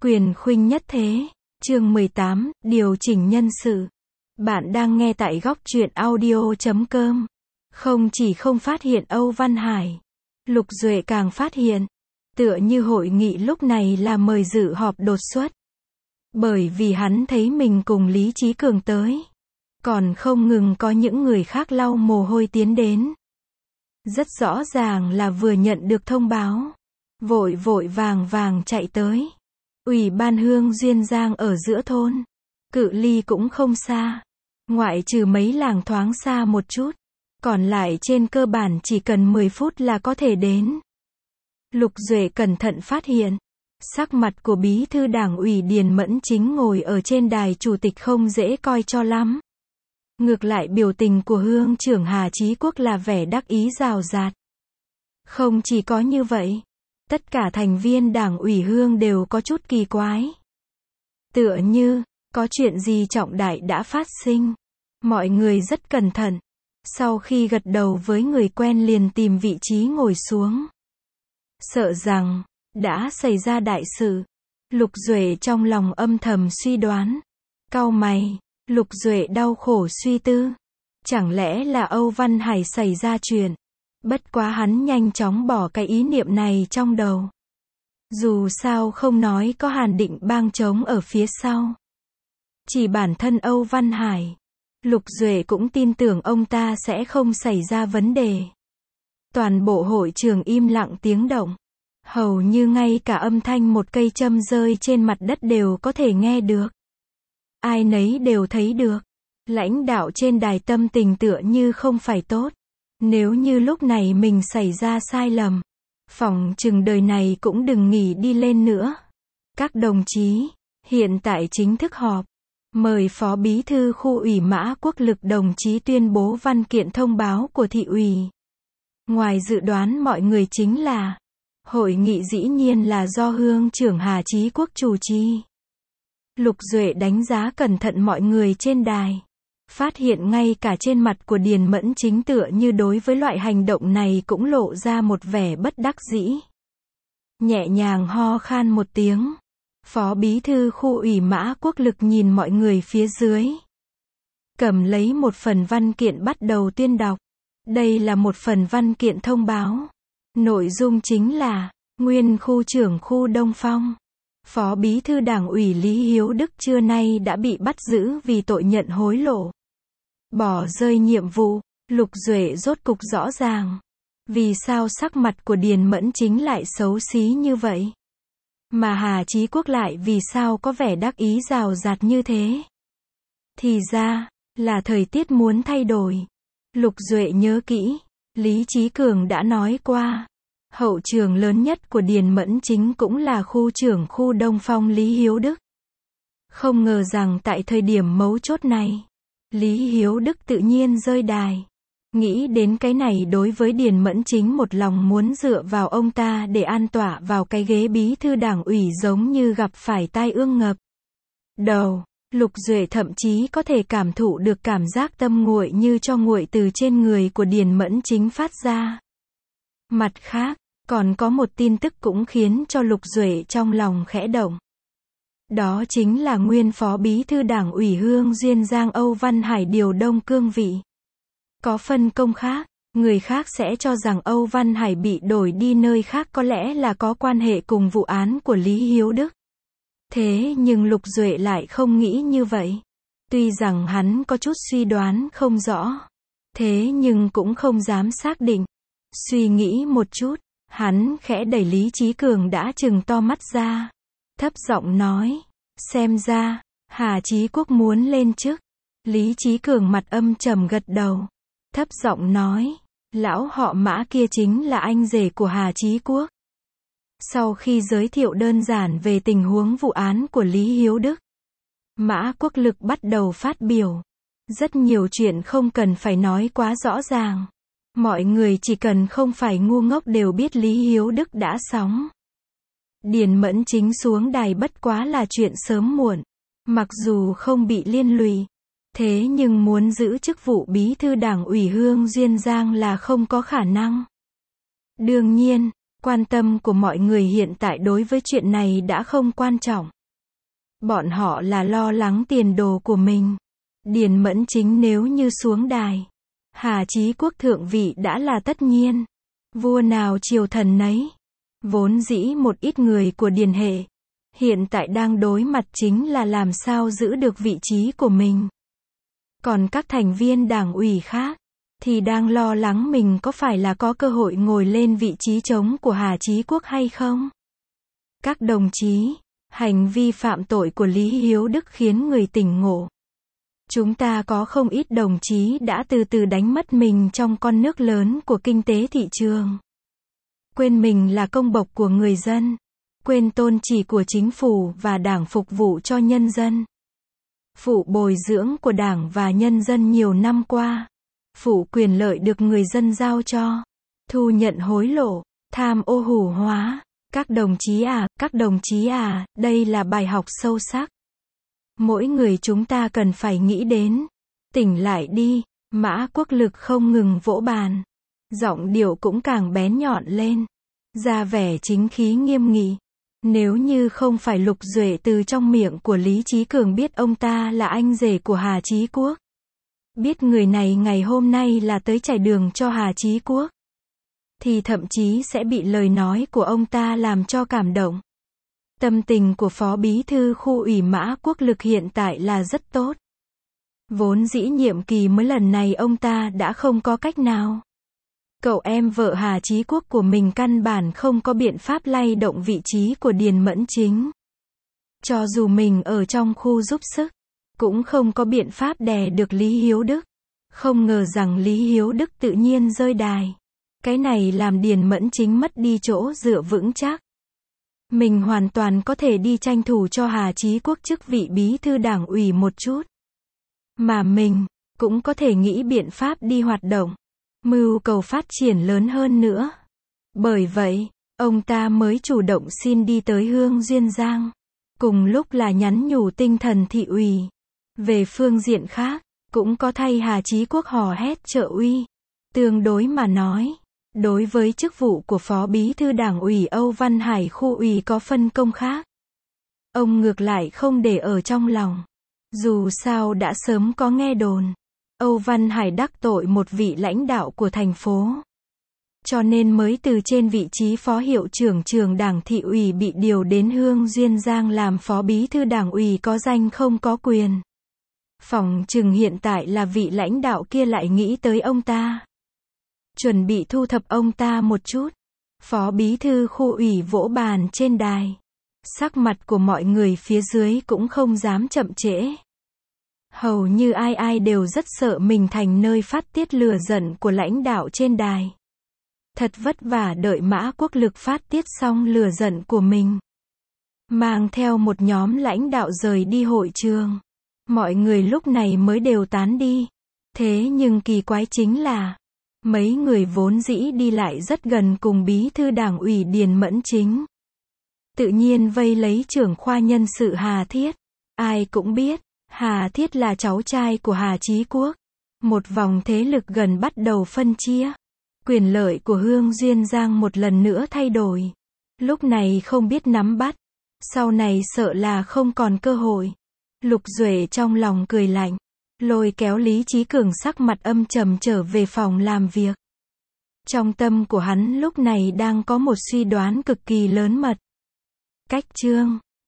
Quyền khuynh nhất thế. Chương 18, điều chỉnh nhân sự. Bạn đang nghe tại góc truyện audio.com. Không chỉ không phát hiện Âu Văn Hải, Lục Duệ càng phát hiện, tựa như hội nghị lúc này là mời dự họp đột xuất. Bởi vì hắn thấy mình cùng Lý Chí Cường tới, còn không ngừng có những người khác lau mồ hôi tiến đến. Rất rõ ràng là vừa nhận được thông báo, vội vội vàng vàng chạy tới. Ủy ban Hương Duyên Giang ở giữa thôn, cự ly cũng không xa, ngoại trừ mấy làng thoáng xa một chút, còn lại trên cơ bản chỉ cần 10 phút là có thể đến. Lục Duệ cẩn thận phát hiện, sắc mặt của bí thư đảng ủy Điền Mẫn Chính ngồi ở trên đài chủ tịch không dễ coi cho lắm. Ngược lại biểu tình của Hương trưởng Hà Chí Quốc là vẻ đắc ý rào rạt. Không chỉ có như vậy, tất cả thành viên đảng ủy Hương đều có chút kỳ quái. Tựa như, có chuyện gì trọng đại đã phát sinh. Mọi người rất cẩn thận. Sau khi gật đầu với người quen liền tìm vị trí ngồi xuống. Sợ rằng, đã xảy ra đại sự. Lục Duệ trong lòng âm thầm suy đoán. Cau mày, Lục Duệ đau khổ suy tư. Chẳng lẽ là Âu Văn Hải xảy ra chuyện? Bất quá hắn nhanh chóng bỏ cái ý niệm này trong đầu. Dù sao không nói có Hàn Định Bang trống ở phía sau. Chỉ bản thân Âu Văn Hải, Lục Duệ cũng tin tưởng ông ta sẽ không xảy ra vấn đề. Toàn bộ hội trường im lặng tiếng động. Hầu như ngay cả âm thanh một cây châm rơi trên mặt đất đều có thể nghe được. Ai nấy đều thấy được. Lãnh đạo trên đài tâm tình tựa như không phải tốt. Nếu như lúc này mình xảy ra sai lầm, phỏng chừng đời này cũng đừng nghỉ đi lên nữa. Các đồng chí, hiện tại chính thức họp. Mời Phó Bí thư Khu ủy Mã Quốc Lực đồng chí tuyên bố văn kiện thông báo của thị ủy. Ngoài dự đoán mọi người chính là, hội nghị dĩ nhiên là do Hương trưởng Hà Chí Quốc chủ trì. Lục Duệ đánh giá cẩn thận mọi người trên đài. Phát hiện ngay cả trên mặt của Điền Mẫn Chính tựa như đối với loại hành động này cũng lộ ra một vẻ bất đắc dĩ. Nhẹ nhàng ho khan một tiếng. Phó Bí thư Khu ủy Mã Quốc Lực nhìn mọi người phía dưới. Cầm lấy một phần văn kiện bắt đầu tuyên đọc. Đây là một phần văn kiện thông báo. Nội dung chính là, nguyên khu trưởng khu Đông Phong, Phó Bí thư Đảng ủy Lý Hiếu Đức trưa nay đã bị bắt giữ vì tội nhận hối lộ. Bỏ rơi nhiệm vụ. Lục Duệ rốt cục rõ ràng. Vì sao sắc mặt của Điền Mẫn Chính lại xấu xí như vậy? Mà Hà Chí Quốc lại vì sao có vẻ đắc ý rào rạt như thế? Thì ra, là thời tiết muốn thay đổi. Lục Duệ nhớ kỹ, Lý Chí Cường đã nói qua. Hậu trường lớn nhất của Điền Mẫn Chính cũng là khu trưởng khu Đông Phong Lý Hiếu Đức. Không ngờ rằng tại thời điểm mấu chốt này, Lý Hiếu Đức tự nhiên rơi đài. Nghĩ đến cái này đối với Điền Mẫn Chính một lòng muốn dựa vào ông ta để an tọa vào cái ghế bí thư đảng ủy giống như gặp phải tai ương ngập đầu. Lục Duệ thậm chí có thể cảm thụ được cảm giác tâm nguội như cho nguội từ trên người của Điền Mẫn Chính phát ra. Mặt khác, còn có một tin tức cũng khiến cho Lục Duệ trong lòng khẽ động. Đó chính là nguyên Phó Bí thư Đảng ủy Hương Duyên Giang Âu Văn Hải điều đông cương vị. Có phân công khác, người khác sẽ cho rằng Âu Văn Hải bị đổi đi nơi khác có lẽ là có quan hệ cùng vụ án của Lý Hiếu Đức. Thế nhưng Lục Duệ lại không nghĩ như vậy. Tuy rằng hắn có chút suy đoán không rõ, thế nhưng cũng không dám xác định. Suy nghĩ một chút, hắn khẽ đẩy Lý Chí Cường đã trừng to mắt ra. Thấp giọng nói, xem ra, Hà Chí Quốc muốn lên chức. Lý Chí Cường mặt âm trầm gật đầu. Thấp giọng nói, lão họ Mã kia chính là anh rể của Hà Chí Quốc. Sau khi giới thiệu đơn giản về tình huống vụ án của Lý Hiếu Đức, Mã Quốc Lực bắt đầu phát biểu. Rất nhiều chuyện không cần phải nói quá rõ ràng. Mọi người chỉ cần không phải ngu ngốc đều biết Lý Hiếu Đức đã xong. Điền Mẫn Chính xuống đài bất quá là chuyện sớm muộn. Mặc dù không bị liên lụy, thế nhưng muốn giữ chức vụ bí thư đảng ủy Hương Duyên Giang là không có khả năng. Đương nhiên, Quan tâm của mọi người hiện tại đối với chuyện này đã không quan trọng. Bọn họ là lo lắng tiền đồ của mình. Điền Mẫn Chính nếu như xuống đài, Hà Chí Quốc thượng vị đã là tất nhiên. Vua nào triều thần nấy. Vốn dĩ một ít người của Điền hệ, hiện tại đang đối mặt chính là làm sao giữ được vị trí của mình. Còn các thành viên đảng ủy khác, thì đang lo lắng mình có phải là có cơ hội ngồi lên vị trí trống của Hà Chí Quốc hay không. Các đồng chí, hành vi phạm tội của Lý Hiếu Đức khiến người tỉnh ngộ. Chúng ta có không ít đồng chí đã từ từ đánh mất mình trong con nước lớn của kinh tế thị trường. Quên mình là công bộc của người dân. Quên tôn chỉ của chính phủ và đảng phục vụ cho nhân dân. Phụ bồi dưỡng của đảng và nhân dân nhiều năm qua. Phụ quyền lợi được người dân giao cho. Thu nhận hối lộ, tham ô hủ hóa. Các đồng chí à, đây là bài học sâu sắc. Mỗi người chúng ta cần phải nghĩ đến. Tỉnh lại đi, Mã Quốc Lực không ngừng vỗ bàn. Giọng điệu cũng càng bén nhọn lên. Ra vẻ chính khí nghiêm nghị. Nếu như không phải Lục Duệ từ trong miệng của Lý Chí Cường biết ông ta là anh rể của Hà Chí Quốc. Biết người này ngày hôm nay là tới trải đường cho Hà Chí Quốc. Thì thậm chí sẽ bị lời nói của ông ta làm cho cảm động. Tâm tình của Phó Bí thư khu ủy Mã Quốc Lực hiện tại là rất tốt. Vốn dĩ nhiệm kỳ mới lần này ông ta đã không có cách nào. Cậu em vợ Hà Chí Quốc của mình căn bản không có biện pháp lay động vị trí của Điền Mẫn Chính. Cho dù mình ở trong khu giúp sức, cũng không có biện pháp đè được Lý Hiếu Đức. Không ngờ rằng Lý Hiếu Đức tự nhiên rơi đài. Cái này làm Điền Mẫn Chính mất đi chỗ dựa vững chắc. Mình hoàn toàn có thể đi tranh thủ cho Hà Chí Quốc chức vị bí thư đảng ủy một chút. Mà mình, cũng có thể nghĩ biện pháp đi hoạt động. Mưu cầu phát triển lớn hơn nữa. Bởi vậy, ông ta mới chủ động xin đi tới Hương Duyên Giang. Cùng lúc là nhắn nhủ tinh thần thị ủy. Về phương diện khác, cũng có thay Hà Chí Quốc hò hét trợ uy. Tương đối mà nói, đối với chức vụ của Phó Bí thư Đảng ủy Âu Văn Hải khu ủy có phân công khác. Ông ngược lại không để ở trong lòng. Dù sao đã sớm có nghe đồn. Âu Văn Hải đắc tội một vị lãnh đạo của thành phố. Cho nên mới từ trên vị trí phó hiệu trưởng trường đảng thị ủy bị điều đến Hương Duyên Giang làm phó bí thư đảng ủy có danh không có quyền. Phỏng chừng hiện tại là vị lãnh đạo kia lại nghĩ tới ông ta. Chuẩn bị thu thập ông ta một chút. Phó bí thư khu ủy vỗ bàn trên đài. Sắc mặt của mọi người phía dưới cũng không dám chậm trễ. Hầu như ai ai đều rất sợ mình thành nơi phát tiết lửa giận của lãnh đạo trên đài. Thật vất vả đợi Mã Quốc Lực phát tiết xong lửa giận của mình. Mang theo một nhóm lãnh đạo rời đi hội trường. Mọi người lúc này mới đều tán đi. Thế nhưng kỳ quái chính là, mấy người vốn dĩ đi lại rất gần cùng bí thư đảng ủy Điền Mẫn Chính. Tự nhiên vây lấy trưởng khoa nhân sự Hà Thiết. Ai cũng biết, Hà Thiết là cháu trai của Hà Chí Quốc. Một vòng thế lực gần bắt đầu phân chia. Quyền lợi của Hương Duyên Giang một lần nữa thay đổi. Lúc này không biết nắm bắt. Sau này sợ là không còn cơ hội. Lục Duệ trong lòng cười lạnh. Lôi kéo Lý Chí Cường sắc mặt âm trầm trở về phòng làm việc. Trong tâm của hắn lúc này đang có một suy đoán cực kỳ lớn mật. Cách chương